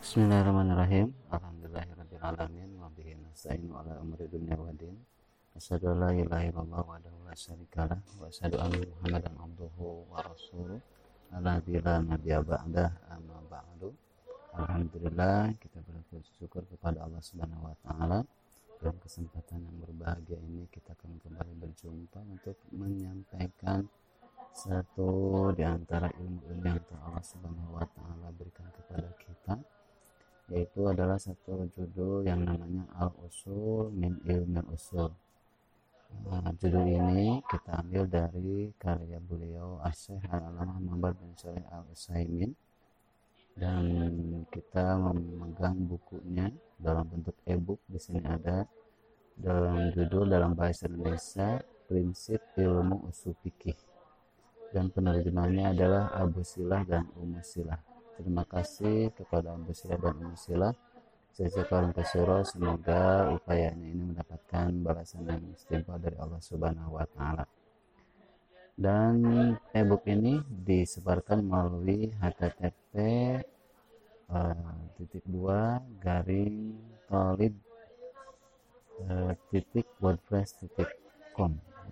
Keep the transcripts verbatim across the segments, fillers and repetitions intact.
Bismillahirrahmanirrahim. Alhamdulillahirabbil alamin wa bihi nasta'inu ala umuri dunya waddin. Asyhadu an la ilaha illallah wahdahu la syarikalah wa asyhadu anna Muhammadan abduhu wa rasuluh. Alladzi la nabiyya ba'dah, amma ba'du. Alhamdulillah, kita bersyukur kepada Allah Subhanahu wa taala. Dalam kesempatan yang berbahagia ini kita akan kembali berjumpa untuk menyampaikan satu di antara ilmu-ilmu yang Allah Subhanahu wa taala berikan kepada kita, yaitu adalah satu judul yang namanya Al-Usul min Ilmil Usul. Nah, judul ini kita ambil dari karya beliau Asy-Syaikh Al-Allamah Muhammad bin Shalih Al-Utsaimin, dan kita memegang bukunya dalam bentuk e-book. Di sini ada dalam judul dalam bahasa Indonesia Prinsip Ilmu Usul Fikih, dan penerjemahnya adalah Abu Silah dan Ummu Silah. Terima kasih kepada Abu Silah dan Ummu Silah. Jazakallahu khairan. Semoga upayanya ini mendapatkan balasan yang setimpal dari Allah Subhanahu wa taala. Dan e-book ini disebarkan melalui h t t p titik dua garing tolib titik wordpress titik com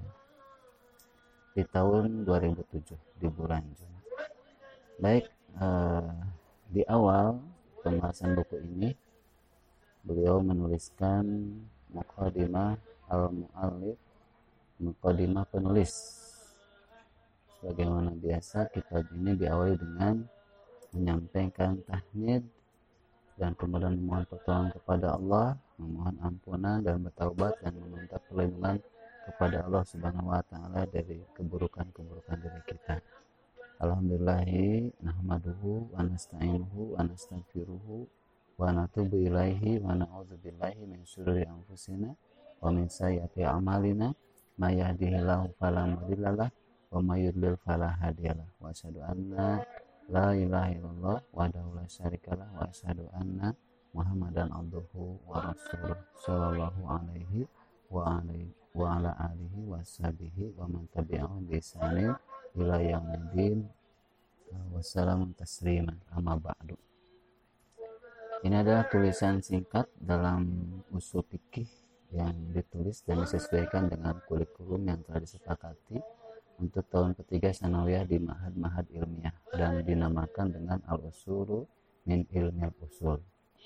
di tahun dua ribu tujuh, di bulan Juni. Baik, eh, di awal pembahasan buku ini beliau menuliskan muqaddimah al-muallif, muqaddimah penulis. Sebagaimana biasa, kitab ini diawali dengan menyampaikan tahmid dan kemudian memohon pertolongan kepada Allah, memohon ampunan dan bertaubat, dan meminta perlindungan kepada Allah Subhanahu wa taala dari keburukan-keburukan diri kita. Alhamdulillahi nahmaduhu wa nasta'inuhu wa nastaghfiruhu wa natubu ilaihi wa na'udzubillahi min syururi anfusina wa min sayyiati a'malina may yahdihillahu fala mudhillalah wa may yudlil fala hadiyalah wa asyhadu anna la ilaha illallah wahdahu la syarikalah wa asyhadu anna Muhammadan abduhu wa rasuluh sallallahu alaihi wa alihi wa ala alihi wa sahbihi wa man tabi'ahum bi ihsanin ila yaumil wassalamu tasliman amma ba'du. Ini adalah tulisan singkat dalam usul fikih yang ditulis dan disesuaikan dengan kurikulum yang telah disepakati untuk tahun ketiga sanawiyah di Ma'had-Ma'had Ilmiah, dan dinamakan dengan Al-Usulu min Ilmil Usul.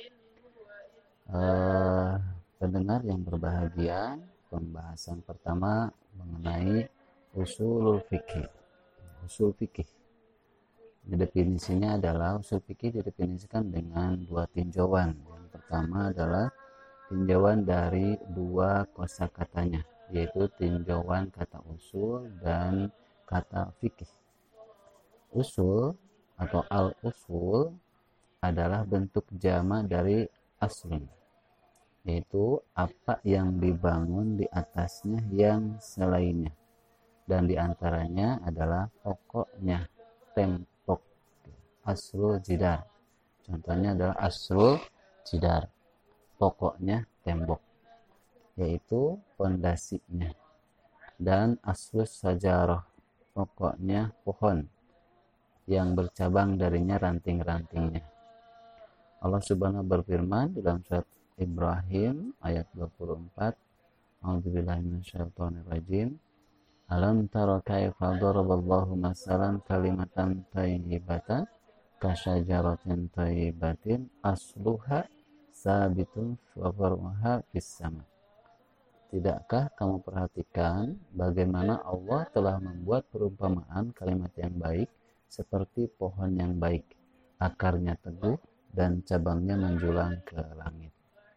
Uh, pendengar yang berbahagia, pembahasan pertama mengenai usulul fikih. Usul fikih, definisinya adalah usul fikih didefinisikan dengan dua tinjauan. Yang pertama adalah tinjauan dari dua kosakatanya, yaitu tinjauan kata usul dan kata fikih. Usul atau al-usul adalah bentuk jama dari aslun, yaitu apa yang dibangun di atasnya yang selainnya, dan diantaranya adalah pokoknya, tembok, aslul jidar. Contohnya adalah aslul jidar, pokoknya tembok, yaitu pondasinya. Dan aslus sajarah, pokoknya pohon yang bercabang darinya ranting-rantingnya. Allah Subhanahu berfirman dalam surat Ibrahim ayat dua puluh empat, A'udzubillahi minasyaitonir rajim. Alam tara kaifa daraballahu masalan kalimatan thayyibatan kasyajaratin thayyibatin asluha sabitun wa far'uha fis sama. Tidakkah kamu perhatikan bagaimana Allah telah membuat perumpamaan kalimat yang baik seperti pohon yang baik, akarnya teguh dan cabangnya menjulang ke langit.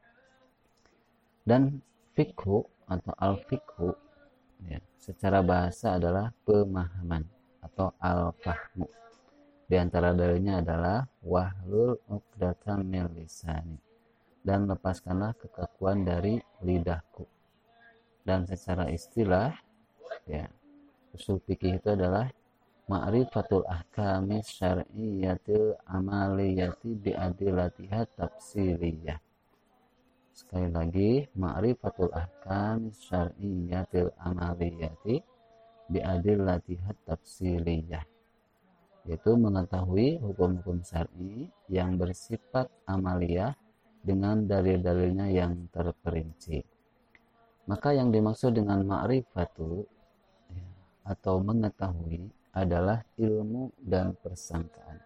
Dan fikhu atau al-fikhu, ya, secara bahasa adalah pemahaman atau al-fahmu. Di antara dalilnya adalah wahlul uqdatam min lisani, dan lepaskanlah kekakuan dari lidahku. Dan secara istilah, ya, usul fikih itu adalah ma'rifatul ahkami syar'iyyatil amaliyati bi'adillatiha tafsiliyah. Sekali lagi, ma'rifatul ahkami syar'iyyatil amaliyati bi'adillatiha tafsiliyah, yaitu mengetahui hukum-hukum syar'i yang bersifat amaliyah dengan dalil-dalilnya yang terperinci. Maka yang dimaksud dengan ma'rifatu ya, atau mengetahui adalah ilmu dan persangkaan.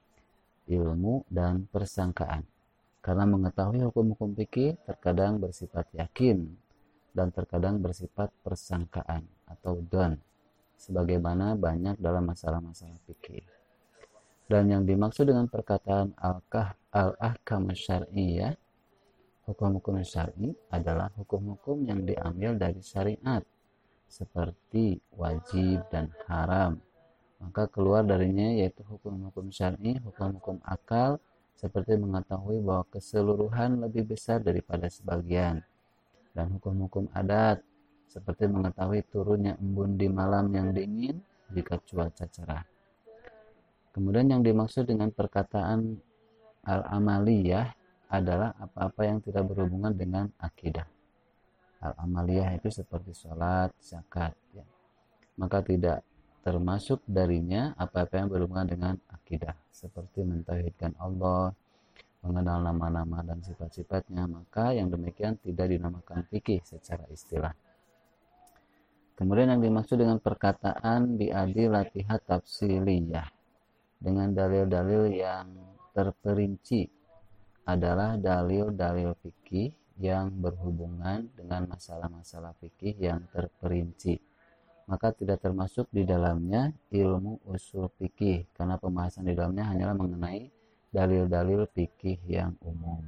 Ilmu dan persangkaan. Karena mengetahui hukum-hukum fikih terkadang bersifat yakin dan terkadang bersifat persangkaan atau don, sebagaimana banyak dalam masalah-masalah fikih. Dan yang dimaksud dengan perkataan al-ahkam syar'iyyah, hukum-hukum syar'i adalah hukum-hukum yang diambil dari syariat seperti wajib dan haram. Maka keluar darinya yaitu hukum-hukum syar'i, hukum-hukum akal, seperti mengetahui bahwa keseluruhan lebih besar daripada sebagian, dan hukum-hukum adat seperti mengetahui turunnya embun di malam yang dingin jika cuaca cerah. Kemudian yang dimaksud dengan perkataan al-amaliyah adalah apa-apa yang tidak berhubungan dengan akidah. Al-amaliyah itu seperti sholat, zakat, ya. Maka tidak termasuk darinya apa-apa yang berhubungan dengan akidah, seperti mentauhidkan Allah, mengenal nama-nama dan sifat-sifatnya, maka yang demikian tidak dinamakan fikih secara istilah. Kemudian yang dimaksud dengan perkataan biadilatiha tafsiliyah, dengan dalil-dalil yang terperinci, adalah dalil-dalil fikih yang berhubungan dengan masalah-masalah fikih yang terperinci. Maka tidak termasuk di dalamnya ilmu usul fikih, karena pembahasan di dalamnya hanyalah mengenai dalil-dalil fikih yang umum.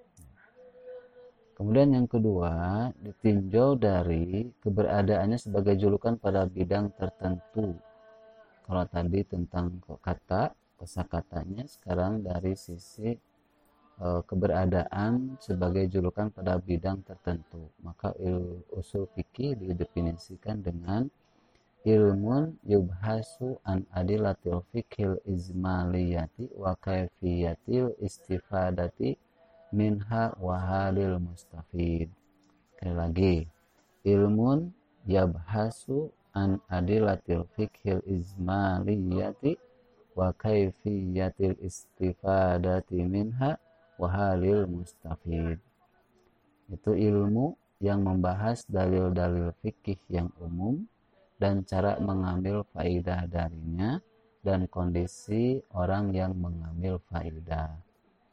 Kemudian yang kedua, ditinjau dari keberadaannya sebagai julukan pada bidang tertentu. Kalau tadi tentang kata, kosakatanya, sekarang dari sisi e, keberadaan sebagai julukan pada bidang tertentu. Maka usul fikih didefinisikan dengan ilmun yubhasu an adilatil fikhil izmaliyati wa kaifiyatil istifadati minha wa halil mustafid. Sekali lagi, ilmun yabhasu an adilatil fikhil izmaliyati wa kaifiyatil istifadati minha wa halil mustafid. Itu ilmu yang membahas dalil-dalil fikih yang umum dan cara mengambil faidah darinya dan kondisi orang yang mengambil faidah.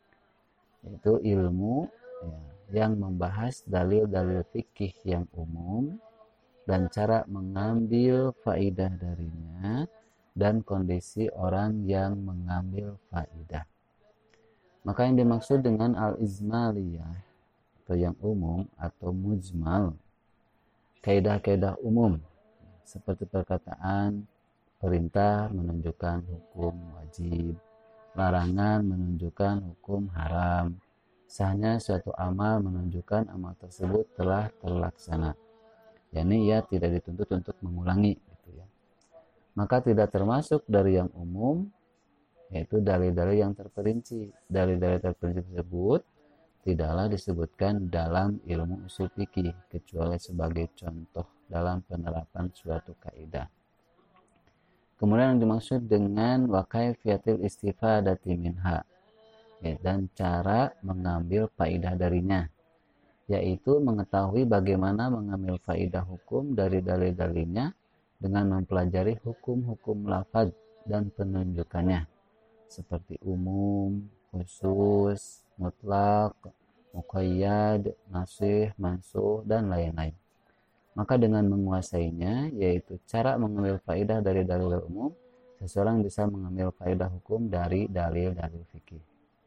Itu ilmu ya, yang membahas dalil-dalil fikih yang umum dan cara mengambil faidah darinya dan kondisi orang yang mengambil faidah. Maka yang dimaksud dengan al-izmaliyah atau yang umum atau mujmal, kaidah-kaidah umum seperti perkataan perintah menunjukkan hukum wajib, larangan menunjukkan hukum haram, sahnya suatu amal menunjukkan amal tersebut telah terlaksana, yakni ia tidak dituntut untuk mengulangi gitu ya. Maka tidak termasuk dari yang umum, yaitu dalil-dalil yang terperinci. Dalil-dalil terperinci tersebut tidaklah disebutkan dalam ilmu usul fikih kecuali sebagai contoh dalam penerapan suatu kaidah. Kemudian yang dimaksud dengan wa kaifiyatil istifadati minha, ya, dan cara mengambil faidah darinya, yaitu mengetahui bagaimana mengambil faidah hukum dari dalil-dalilnya dengan mempelajari hukum-hukum lafaz dan penunjukannya seperti umum, khusus, mutlak, muqayyad, nasih, mansuh, dan lain-lain. Maka dengan menguasainya, yaitu cara mengambil faidah dari dalil umum, seseorang bisa mengambil faidah hukum dari dalil-dalil fikih.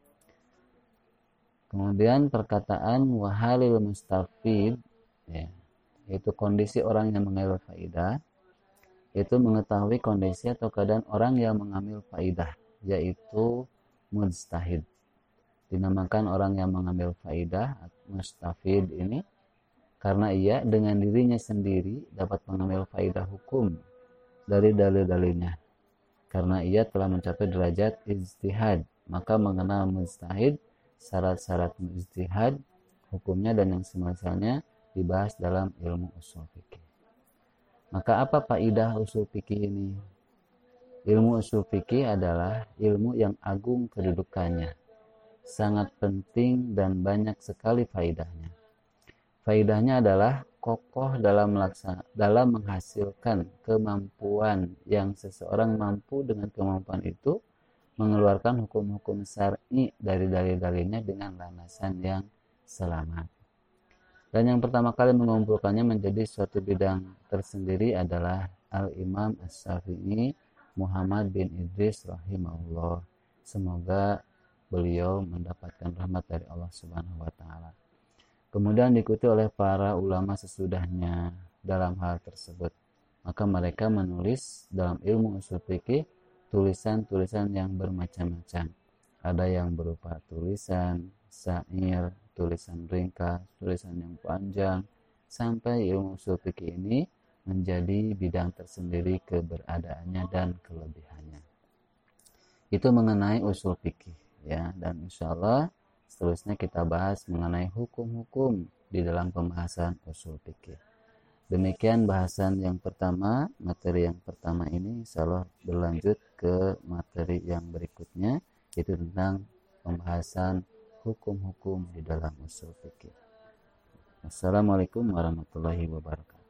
Kemudian perkataan wahalil mustafid, ya, yaitu kondisi orang yang mengambil faidah, itu mengetahui kondisi atau keadaan orang yang mengambil faidah, yaitu mujtahid. Dinamakan orang yang mengambil faidah mustafid ini karena ia dengan dirinya sendiri dapat mengambil faidah hukum dari dalil-dalilnya. Karena ia telah mencapai derajat ijtihad, maka mengenal mujtahid, syarat-syarat ijtihad, hukumnya dan yang semisalnya dibahas dalam ilmu usul fikih. Maka apa faidah usul fikih ini? Ilmu usul fikih adalah ilmu yang agung kedudukannya, sangat penting dan banyak sekali faidahnya. Faidahnya adalah kokoh dalam melaksana, dalam menghasilkan kemampuan yang seseorang mampu dengan kemampuan itu mengeluarkan hukum-hukum syar'i dari dalil-dalilnya dengan landasan yang selamat. Dan yang pertama kali mengumpulkannya menjadi suatu bidang tersendiri adalah Al-Imam Asy-Syafi'i Muhammad bin Idris rahimahullah. Semoga beliau mendapatkan rahmat dari Allah Subhanahu wa taala. Kemudian diikuti oleh para ulama sesudahnya dalam hal tersebut. Maka mereka menulis dalam ilmu ushul fikih tulisan-tulisan yang bermacam-macam. Ada yang berupa tulisan syair, tulisan ringkas, tulisan yang panjang, sampai ilmu ushul fikih ini menjadi bidang tersendiri keberadaannya dan kelebihannya. Itu mengenai ushul fikih, ya. Dan insya Allah seterusnya kita bahas mengenai hukum-hukum di dalam pembahasan ushul fikih. Demikian bahasan yang pertama, materi yang pertama ini insya Allah berlanjut ke materi yang berikutnya, yaitu tentang pembahasan hukum-hukum di dalam ushul fikih. Assalamualaikum warahmatullahi wabarakatuh.